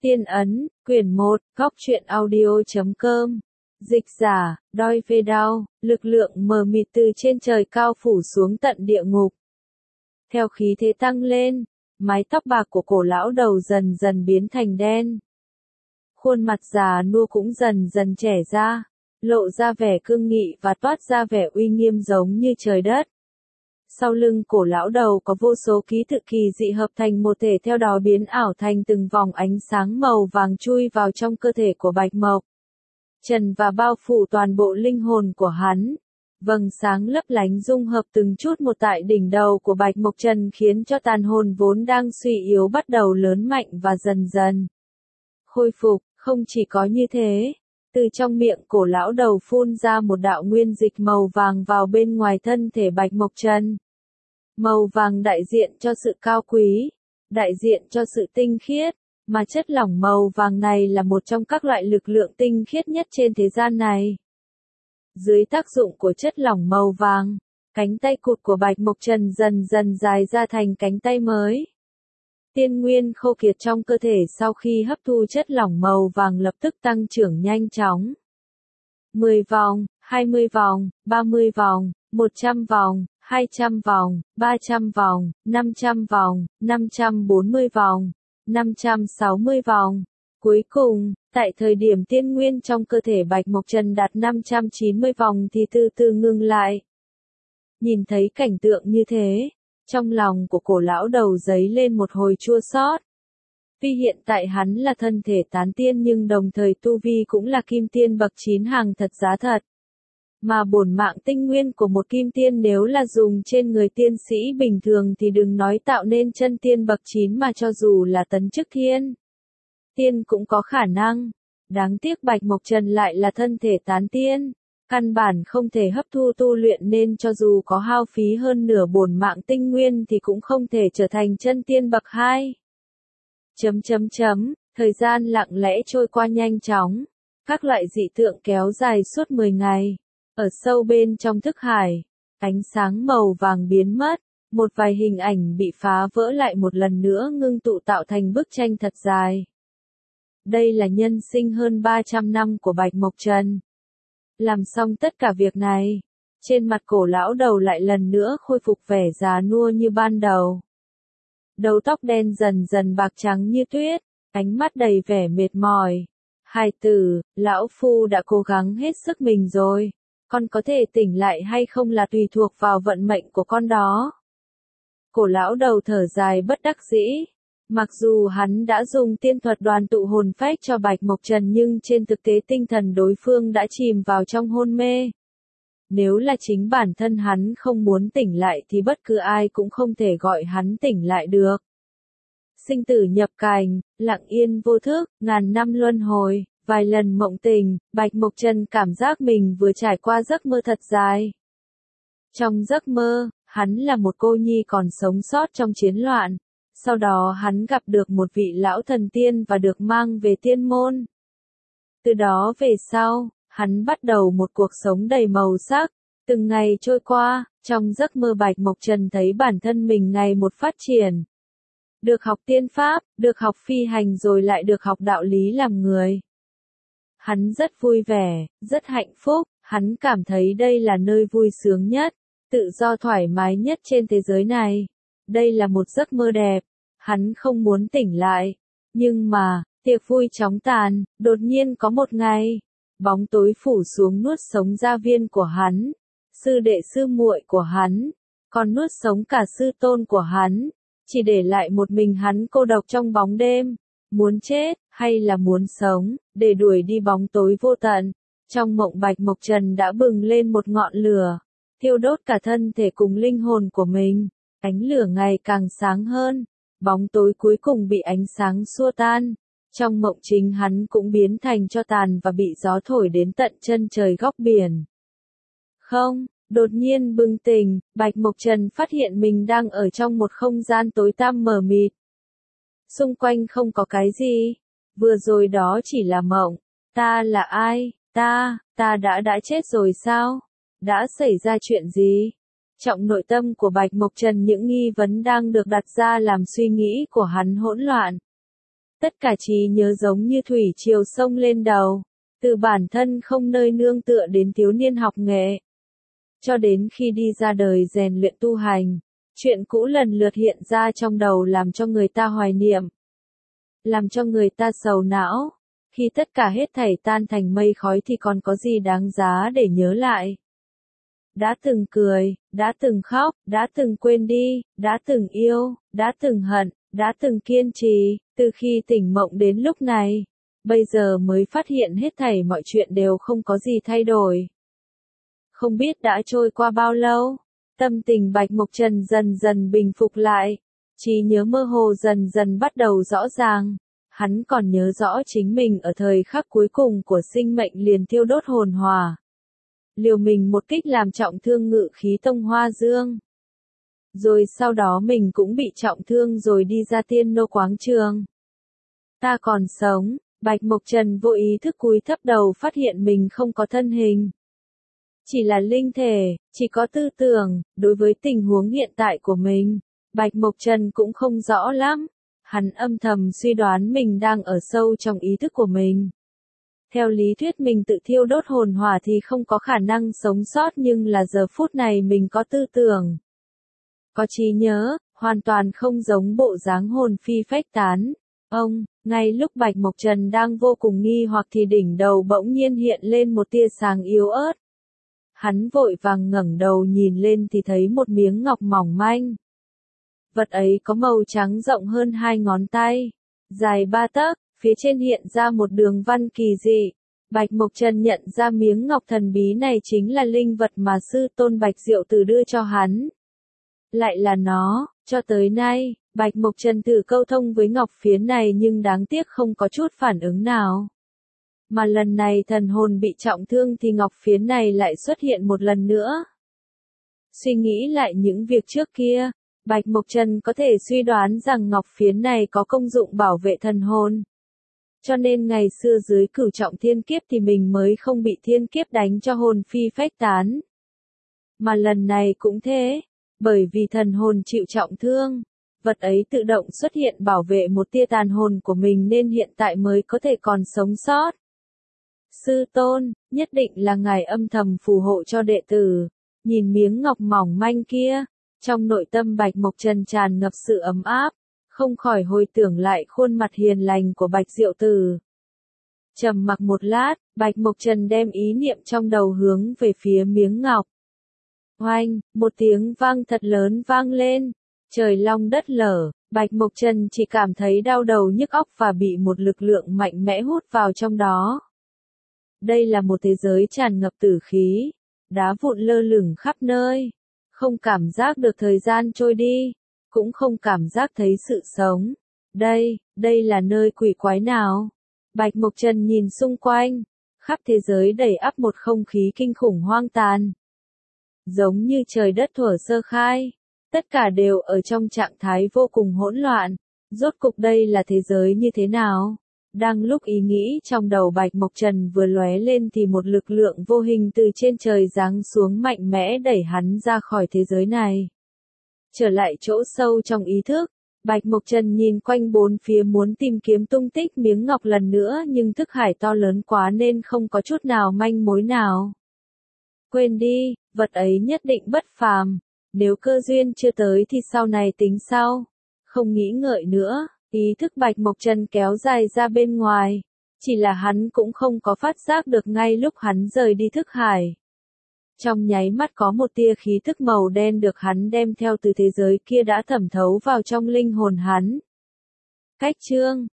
Tiên ấn, quyển 1, góc truyện audio.com. Dịch giả, Đoi Phê Đao, lực lượng mờ mịt từ trên trời cao phủ xuống tận địa ngục. Theo khí thế tăng lên, mái tóc bạc của cổ lão đầu dần dần biến thành đen. Khuôn mặt già nua cũng dần dần trẻ ra, lộ ra vẻ cương nghị và toát ra vẻ uy nghiêm giống như trời đất. Sau lưng cổ lão đầu có vô số ký tự kỳ dị hợp thành một thể, theo đó biến ảo thành từng vòng ánh sáng màu vàng chui vào trong cơ thể của Bạch Mộc Trần và bao phủ toàn bộ linh hồn của hắn. Vầng sáng lấp lánh dung hợp từng chút một tại đỉnh đầu của Bạch Mộc Trần, khiến cho tàn hồn vốn đang suy yếu bắt đầu lớn mạnh và dần dần khôi phục. Không chỉ có như thế, từ trong miệng cổ lão đầu phun ra một đạo nguyên dịch màu vàng vào bên ngoài thân thể Bạch Mộc Trần. Màu vàng đại diện cho sự cao quý, đại diện cho sự tinh khiết, mà chất lỏng màu vàng này là một trong các loại lực lượng tinh khiết nhất trên thế gian này. Dưới tác dụng của chất lỏng màu vàng, cánh tay cụt của Bạch Mộc Trần dần dần dài ra thành cánh tay mới. Tiên nguyên khô kiệt trong cơ thể sau khi hấp thu chất lỏng màu vàng lập tức tăng trưởng nhanh chóng. 10 vòng, 20 vòng, 30 vòng, 100 vòng, 200 vòng, 300 vòng, 500 vòng, 540 vòng, 560 vòng. Cuối cùng, tại thời điểm tiên nguyên trong cơ thể Bạch Mộc Trần đạt 590 vòng thì từ từ ngừng lại. Nhìn thấy cảnh tượng như thế, trong lòng của cổ lão đầu dấy lên một hồi chua xót. Tuy hiện tại hắn là thân thể tán tiên nhưng đồng thời tu vi cũng là kim tiên bậc 9 hàng thật giá thật. Mà bổn mạng tinh nguyên của một kim tiên nếu là dùng trên người tiên sĩ bình thường thì đừng nói tạo nên chân tiên bậc 9 mà cho dù là tấn chức thiên tiên cũng có khả năng. Đáng tiếc Bạch Mộc Trần lại là thân thể tán tiên, căn bản không thể hấp thu tu luyện nên cho dù có hao phí hơn nửa bổn mạng tinh nguyên thì cũng không thể trở thành chân tiên bậc 2. Thời gian lặng lẽ trôi qua nhanh chóng. Các loại dị tượng kéo dài suốt 10 ngày. Ở sâu bên trong thức hải, ánh sáng màu vàng biến mất, một vài hình ảnh bị phá vỡ lại một lần nữa ngưng tụ tạo thành bức tranh thật dài. Đây là nhân sinh hơn 300 năm của Bạch Mộc Trần. Làm xong tất cả việc này, trên mặt cổ lão đầu lại lần nữa khôi phục vẻ già nua như ban đầu. Đầu tóc đen dần dần bạc trắng như tuyết, ánh mắt đầy vẻ mệt mỏi. Hài tử, lão phu đã cố gắng hết sức mình rồi. Con có thể tỉnh lại hay không là tùy thuộc vào vận mệnh của con đó. Cổ lão đầu thở dài bất đắc dĩ. Mặc dù hắn đã dùng tiên thuật đoàn tụ hồn phách cho Bạch Mộc Trần nhưng trên thực tế tinh thần đối phương đã chìm vào trong hôn mê. Nếu là chính bản thân hắn không muốn tỉnh lại thì bất cứ ai cũng không thể gọi hắn tỉnh lại được. Sinh tử nhập cành, lặng yên vô thức, ngàn năm luân hồi. Vài lần mộng tình, Bạch Mộc Trần cảm giác mình vừa trải qua giấc mơ thật dài. Trong giấc mơ, hắn là một cô nhi còn sống sót trong chiến loạn. Sau đó hắn gặp được một vị lão thần tiên và được mang về tiên môn. Từ đó về sau, hắn bắt đầu một cuộc sống đầy màu sắc. Từng ngày trôi qua, trong giấc mơ Bạch Mộc Trần thấy bản thân mình ngày một phát triển. Được học tiên pháp, được học phi hành rồi lại được học đạo lý làm người. Hắn rất vui vẻ, rất hạnh phúc, hắn cảm thấy đây là nơi vui sướng nhất, tự do thoải mái nhất trên thế giới này. Đây là một giấc mơ đẹp, hắn không muốn tỉnh lại. Nhưng mà, tiệc vui chóng tàn, đột nhiên có một ngày, bóng tối phủ xuống nuốt sống gia viên của hắn, sư đệ sư muội của hắn, còn nuốt sống cả sư tôn của hắn, chỉ để lại một mình hắn cô độc trong bóng đêm. Muốn chết, hay là muốn sống, để đuổi đi bóng tối vô tận. Trong mộng Bạch Mộc Trần đã bừng lên một ngọn lửa, thiêu đốt cả thân thể cùng linh hồn của mình. Ánh lửa ngày càng sáng hơn, bóng tối cuối cùng bị ánh sáng xua tan. Trong mộng chính hắn cũng biến thành tro tàn và bị gió thổi đến tận chân trời góc biển. Không, đột nhiên bừng tỉnh, Bạch Mộc Trần phát hiện mình đang ở trong một không gian tối tăm mờ mịt. Xung quanh không có cái gì. Vừa rồi đó chỉ là mộng. Ta là ai? Ta đã chết rồi sao? Đã xảy ra chuyện gì? Trong nội tâm của Bạch Mộc Trần những nghi vấn đang được đặt ra làm suy nghĩ của hắn hỗn loạn. Tất cả trí nhớ giống như thủy triều sông lên đầu, từ bản thân không nơi nương tựa đến thiếu niên học nghệ. Cho đến khi đi ra đời rèn luyện tu hành, chuyện cũ lần lượt hiện ra trong đầu làm cho người ta hoài niệm, làm cho người ta sầu não. Khi tất cả hết thảy tan thành mây khói thì còn có gì đáng giá để nhớ lại. Đã từng cười, đã từng khóc, đã từng quên đi, đã từng yêu, đã từng hận, đã từng kiên trì, từ khi tỉnh mộng đến lúc này, bây giờ mới phát hiện hết thảy mọi chuyện đều không có gì thay đổi. Không biết đã trôi qua bao lâu, tâm tình Bạch Mộc Trần dần dần bình phục lại, trí nhớ mơ hồ dần dần bắt đầu rõ ràng. Hắn còn nhớ rõ chính mình ở thời khắc cuối cùng của sinh mệnh liền thiêu đốt hồn hỏa. Liều mình một kích làm trọng thương Ngự Khí Tông Hoa Dương. Rồi sau đó mình cũng bị trọng thương rồi đi ra Tiên Nô Quáng Trường. Ta còn sống, Bạch Mộc Trần vô ý thức cúi thấp đầu phát hiện mình không có thân hình. Chỉ là linh thể, chỉ có tư tưởng, đối với tình huống hiện tại của mình, Bạch Mộc Trần cũng không rõ lắm. Hắn âm thầm suy đoán mình đang ở sâu trong ý thức của mình. Theo lý thuyết mình tự thiêu đốt hồn hỏa thì không có khả năng sống sót, nhưng là giờ phút này mình có tư tưởng, có trí nhớ, hoàn toàn không giống bộ dáng hồn phi phách tán. Ngay lúc Bạch Mộc Trần đang vô cùng nghi hoặc thì đỉnh đầu bỗng nhiên hiện lên một tia sáng yếu ớt. Hắn vội vàng ngẩng đầu nhìn lên thì thấy một miếng ngọc mỏng manh. Vật ấy có màu trắng rộng hơn 2 ngón tay, dài 3 tấc, phía trên hiện ra một đường văn kỳ dị. Bạch Mộc Trần nhận ra miếng ngọc thần bí này chính là linh vật mà sư tôn Bạch Diệu Từ đưa cho hắn. Lại là nó, cho tới nay, Bạch Mộc Trần thử câu thông với ngọc phiến này nhưng đáng tiếc không có chút phản ứng nào. Mà lần này thần hồn bị trọng thương thì ngọc phiến này lại xuất hiện một lần nữa. Suy nghĩ lại những việc trước kia, Bạch Mộc Trần có thể suy đoán rằng ngọc phiến này có công dụng bảo vệ thần hồn. Cho nên ngày xưa dưới Cửu Trọng Thiên Kiếp thì mình mới không bị thiên kiếp đánh cho hồn phi phách tán. Mà lần này cũng thế, bởi vì thần hồn chịu trọng thương, vật ấy tự động xuất hiện bảo vệ một tia tàn hồn của mình nên hiện tại mới có thể còn sống sót. Sư tôn, nhất định là ngài âm thầm phù hộ cho đệ tử. Nhìn miếng ngọc mỏng manh kia, trong nội tâm Bạch Mộc Trần tràn ngập sự ấm áp, không khỏi hồi tưởng lại khuôn mặt hiền lành của Bạch Diệu Từ. Trầm mặc một lát, Bạch Mộc Trần đem ý niệm trong đầu hướng về phía miếng ngọc. Oanh, một tiếng vang thật lớn vang lên, trời long đất lở, Bạch Mộc Trần chỉ cảm thấy đau đầu nhức óc và bị một lực lượng mạnh mẽ hút vào trong đó. Đây là một thế giới tràn ngập tử khí, đá vụn lơ lửng khắp nơi, không cảm giác được thời gian trôi đi, cũng không cảm giác thấy sự sống. Đây là nơi quỷ quái nào? Bạch Mộc Trần nhìn xung quanh, khắp thế giới đầy ắp một không khí kinh khủng hoang tàn. Giống như trời đất thuở sơ khai, tất cả đều ở trong trạng thái vô cùng hỗn loạn. Rốt cục đây là thế giới như thế nào? Đang lúc ý nghĩ trong đầu Bạch Mộc Trần vừa lóe lên thì một lực lượng vô hình từ trên trời giáng xuống mạnh mẽ đẩy hắn ra khỏi thế giới này. Trở lại chỗ sâu trong ý thức, Bạch Mộc Trần nhìn quanh bốn phía muốn tìm kiếm tung tích miếng ngọc lần nữa nhưng thức hải to lớn quá nên không có chút nào manh mối nào. Quên đi, vật ấy nhất định bất phàm, nếu cơ duyên chưa tới thì sau này tính sau. Không nghĩ ngợi nữa, ý thức Bạch Mộc Trần kéo dài ra bên ngoài, chỉ là hắn cũng không có phát giác được ngay lúc hắn rời đi thức hải. Trong nháy mắt có một tia khí thức màu đen được hắn đem theo từ thế giới kia đã thẩm thấu vào trong linh hồn hắn. Cách chương